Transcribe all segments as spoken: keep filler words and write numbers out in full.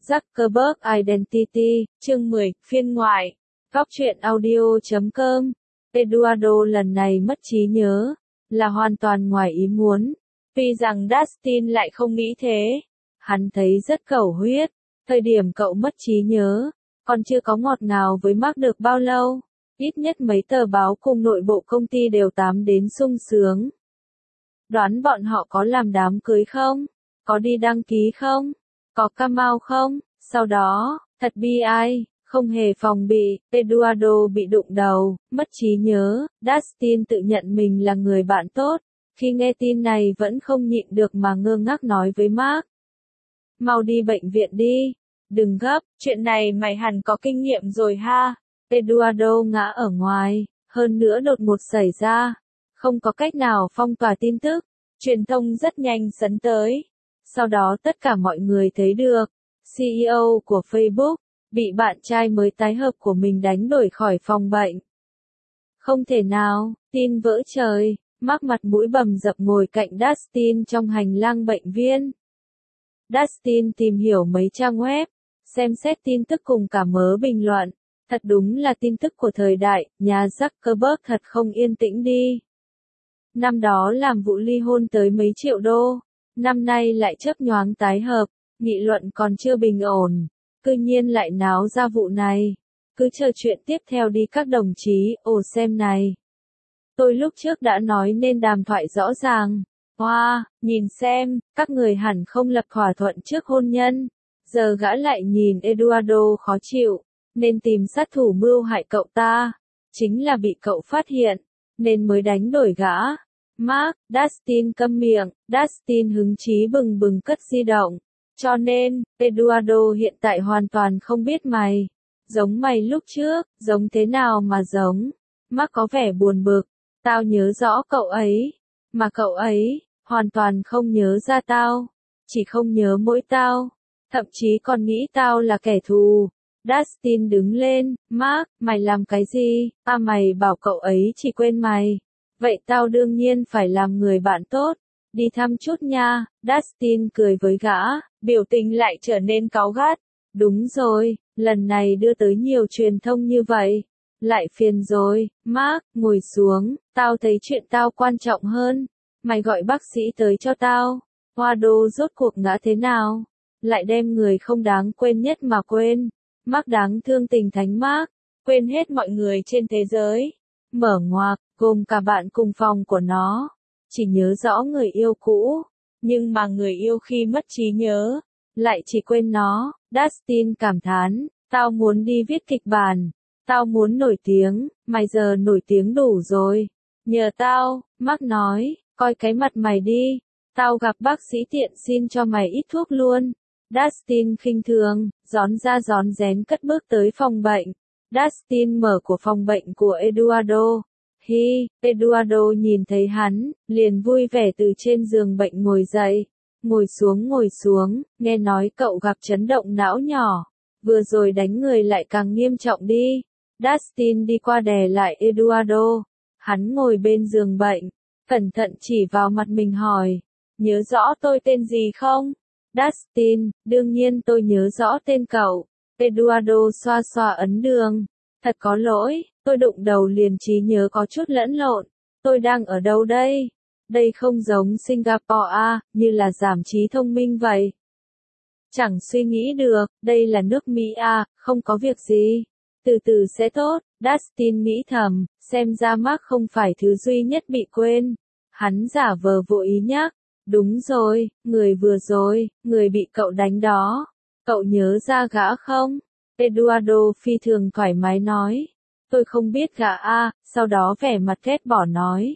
Zuckerberg Identity, chương mười, phiên ngoại. Góc truyện audio chấm com. Eduardo lần này mất trí nhớ, là hoàn toàn ngoài ý muốn. Tuy rằng Dustin lại không nghĩ thế. Hắn thấy rất cầu huyết. Thời điểm cậu mất trí nhớ, còn chưa có ngọt ngào với Mark được bao lâu. Ít nhất mấy tờ báo cùng nội bộ công ty đều tám đến sung sướng. Đoán bọn họ có làm đám cưới không? Có đi đăng ký không? Có cam ao không? Sau đó, thật bi ai, không hề phòng bị, Eduardo bị đụng đầu, mất trí nhớ. Dustin tự nhận mình là người bạn tốt. Khi nghe tin này vẫn không nhịn được mà ngơ ngác nói với Mark. Mau đi bệnh viện đi. Đừng gấp, chuyện này mày hẳn có kinh nghiệm rồi ha. Eduardo ngã ở ngoài, hơn nữa đột ngột xảy ra. Không có cách nào phong tỏa tin tức. Truyền thông rất nhanh sấn tới. Sau đó tất cả mọi người thấy được. xê e ô của Facebook, bị bạn trai mới tái hợp của mình đánh đuổi khỏi phòng bệnh. Không thể nào, tin vỡ trời. Mark mặt mũi bầm dập ngồi cạnh Dustin trong hành lang bệnh viện. Dustin tìm hiểu mấy trang web, xem xét tin tức cùng cả mớ bình luận. Thật đúng là tin tức của thời đại, nhà Zuckerberg thật không yên tĩnh đi. Năm đó làm vụ ly hôn tới mấy triệu đô, năm nay lại chớp nhoáng tái hợp, nghị luận còn chưa bình ổn, cư nhiên lại náo ra vụ này. Cứ chờ chuyện tiếp theo đi các đồng chí, ồ xem này. Tôi lúc trước đã nói nên đàm thoại rõ ràng. Hoa, wow, nhìn xem, các người hẳn không lập thỏa thuận trước hôn nhân. Giờ gã lại nhìn Eduardo khó chịu, nên tìm sát thủ mưu hại cậu ta. Chính là bị cậu phát hiện, nên mới đánh đổi gã. Mark, Dustin câm miệng, Dustin hứng chí bừng bừng cất di động. Cho nên, Eduardo hiện tại hoàn toàn không biết mày. Giống mày lúc trước, giống thế nào mà giống. Mark có vẻ buồn bực. Tao nhớ rõ cậu ấy. Mà cậu ấy, hoàn toàn không nhớ ra tao. Chỉ không nhớ mỗi tao. Thậm chí còn nghĩ tao là kẻ thù. Dustin đứng lên, Mark, mày làm cái gì? À mày bảo cậu ấy chỉ quên mày. Vậy tao đương nhiên phải làm người bạn tốt. Đi thăm chút nha. Dustin cười với gã, biểu tình lại trở nên cáu gắt. Đúng rồi, lần này đưa tới nhiều truyền thông như vậy. Lại phiền rồi, Mark, ngồi xuống, tao thấy chuyện tao quan trọng hơn. Mày gọi bác sĩ tới cho tao. Hoa đô rốt cuộc ngã thế nào? Lại đem người không đáng quên nhất mà quên. Mark đáng thương tình thánh Mark, quên hết mọi người trên thế giới. Mở ngoặc, gồm cả bạn cùng phòng của nó. Chỉ nhớ rõ người yêu cũ. Nhưng mà người yêu khi mất trí nhớ, lại chỉ quên nó. Dustin cảm thán, tao muốn đi viết kịch bản. Tao muốn nổi tiếng, mày giờ nổi tiếng đủ rồi. Nhờ tao, Mark nói, coi cái mặt mày đi. Tao gặp bác sĩ tiện xin cho mày ít thuốc luôn. Dustin khinh thường, gión ra gión rén cất bước tới phòng bệnh. Dustin mở của phòng bệnh của Eduardo. Hi, Eduardo nhìn thấy hắn, liền vui vẻ từ trên giường bệnh ngồi dậy. Ngồi xuống ngồi xuống, nghe nói cậu gặp chấn động não nhỏ. Vừa rồi đánh người lại càng nghiêm trọng đi. Dustin đi qua đè lại Eduardo. Hắn ngồi bên giường bệnh, cẩn thận chỉ vào mặt mình hỏi. Nhớ rõ tôi tên gì không? Dustin, đương nhiên tôi nhớ rõ tên cậu. Eduardo xoa xoa ấn đường. Thật có lỗi, tôi đụng đầu liền trí nhớ có chút lẫn lộn. Tôi đang ở đâu đây? Đây không giống Singapore à, như là giảm trí thông minh vậy. Chẳng suy nghĩ được, đây là nước Mỹ à, không có việc gì. Từ từ sẽ tốt, Dustin nghĩ thầm, xem ra Mark không phải thứ duy nhất bị quên. Hắn giả vờ vô ý nhắc. Đúng rồi, người vừa rồi, người bị cậu đánh đó. Cậu nhớ ra gã không? Eduardo phi thường thoải mái nói. Tôi không biết gã a, sau đó vẻ mặt ghét bỏ nói.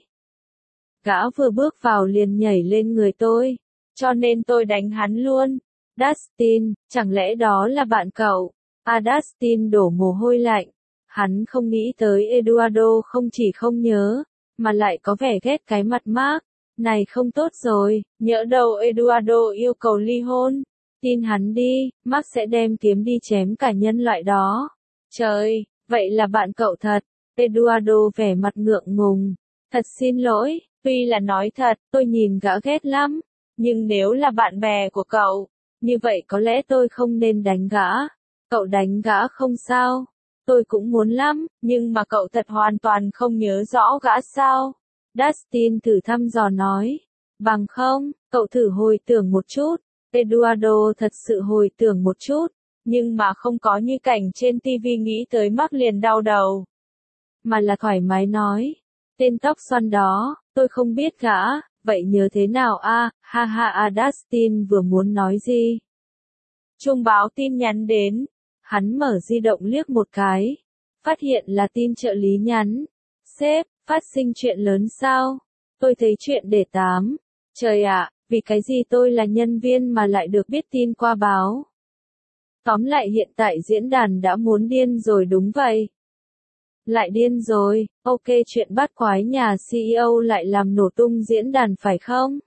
Gã vừa bước vào liền nhảy lên người tôi, cho nên tôi đánh hắn luôn. Dustin, chẳng lẽ đó là bạn cậu? À Dustin đổ mồ hôi lạnh. Hắn không nghĩ tới Eduardo không chỉ không nhớ, mà lại có vẻ ghét cái mặt Mark. Này không tốt rồi, nhỡ đâu Eduardo yêu cầu ly hôn. Tin hắn đi, Mark sẽ đem kiếm đi chém cả nhân loại đó. Trời, vậy là bạn cậu thật. Eduardo vẻ mặt ngượng ngùng. Thật xin lỗi, tuy là nói thật, tôi nhìn gã ghét lắm. Nhưng nếu là bạn bè của cậu, như vậy có lẽ tôi không nên đánh gã. Cậu đánh gã không sao. Tôi cũng muốn lắm, nhưng mà cậu thật hoàn toàn không nhớ rõ gã sao? Dustin thử thăm dò nói. Bằng không, cậu thử hồi tưởng một chút. Eduardo thật sự hồi tưởng một chút, nhưng mà không có như cảnh trên ti vi nghĩ tới Mark liền đau đầu. Mà là thoải mái nói. Tên tóc xoăn đó, tôi không biết gã, vậy nhớ thế nào a? À, ha ha a Dustin vừa muốn nói gì? Chuông báo tin nhắn đến. Hắn mở di động liếc một cái. Phát hiện là tin trợ lý nhắn. Sếp, phát sinh chuyện lớn sao? Tôi thấy chuyện để tám. Trời ạ, vì cái gì tôi là nhân viên mà lại được biết tin qua báo? Tóm lại hiện tại diễn đàn đã muốn điên rồi đúng vậy. Lại điên rồi, ok chuyện bắt quái nhà xê e ô lại làm nổ tung diễn đàn phải không?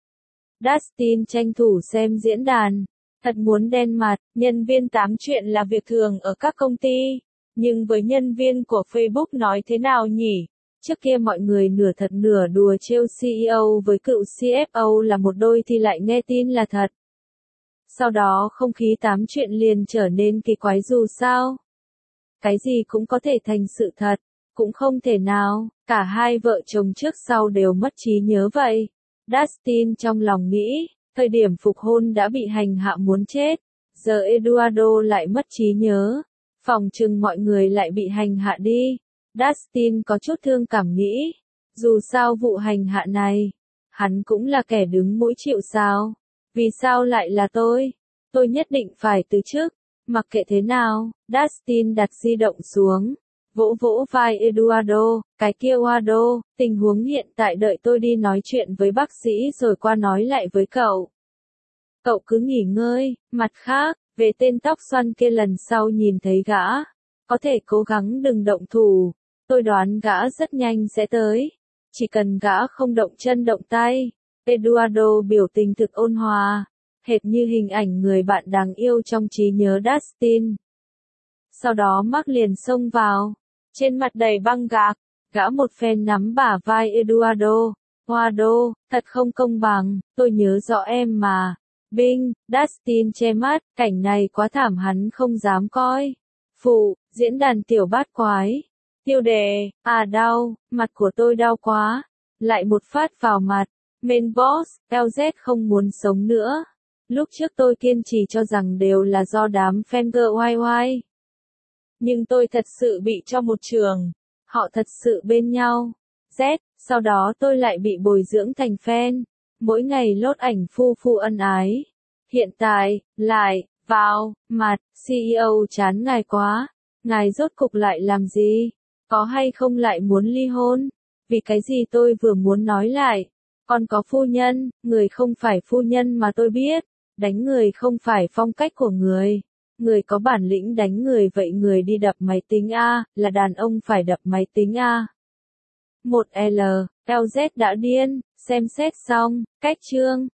Dustin tranh thủ xem diễn đàn. Thật muốn đen mặt, nhân viên tám chuyện là việc thường ở các công ty. Nhưng với nhân viên của Facebook nói thế nào nhỉ? Trước kia mọi người nửa thật nửa đùa trêu xê e ô với cựu xê ép ô là một đôi thì lại nghe tin là thật. Sau đó không khí tám chuyện liền trở nên kỳ quái dù sao. Cái gì cũng có thể thành sự thật, cũng không thể nào, cả hai vợ chồng trước sau đều mất trí nhớ vậy. Dustin trong lòng nghĩ, thời điểm phục hôn đã bị hành hạ muốn chết, giờ Eduardo lại mất trí nhớ, phòng chừng mọi người lại bị hành hạ đi. Dustin có chút thương cảm nghĩ, dù sao vụ hành hạ này, hắn cũng là kẻ đứng mũi chịu sào, vì sao lại là tôi? Tôi nhất định phải từ chức. Mặc kệ thế nào, Dustin đặt di động xuống, vỗ vỗ vai Eduardo, cái kia Eduardo, tình huống hiện tại đợi tôi đi nói chuyện với bác sĩ rồi qua nói lại với cậu. Cậu cứ nghỉ ngơi, mặt khác, về tên tóc xoăn kia lần sau nhìn thấy gã, có thể cố gắng đừng động thủ, tôi đoán gã rất nhanh sẽ tới, chỉ cần gã không động chân động tay. Eduardo biểu tình thực ôn hòa. Hệt như hình ảnh người bạn đáng yêu trong trí nhớ Dustin. Sau đó Mark liền xông vào, trên mặt đầy băng gạc, gã một phen nắm bả vai Eduardo. Eduardo, thật không công bằng, tôi nhớ rõ em mà. Binh, Dustin che mắt, cảnh này quá thảm hắn không dám coi. Phụ, diễn đàn tiểu bát quái. Tiêu đề, à đau, mặt của tôi đau quá. Lại một phát vào mặt, main boss, lờ dét không muốn sống nữa. Lúc trước tôi kiên trì cho rằng đều là do đám fan girl oai oai. Nhưng tôi thật sự bị cho một trường. Họ thật sự bên nhau. Z, sau đó tôi lại bị bồi dưỡng thành fan. Mỗi ngày lốt ảnh phu phu ân ái. Hiện tại, lại, vào, mặt, xê e ô chán ngài quá. Ngài rốt cục lại làm gì? Có hay không lại muốn ly hôn? Vì cái gì tôi vừa muốn nói lại. Còn có phu nhân, người không phải phu nhân mà tôi biết. Đánh người không phải phong cách của người. Người có bản lĩnh đánh người vậy người đi đập máy tính A, là đàn ông phải đập máy tính A. một L, lờ dét đã điên, xem xét xong, cách chương.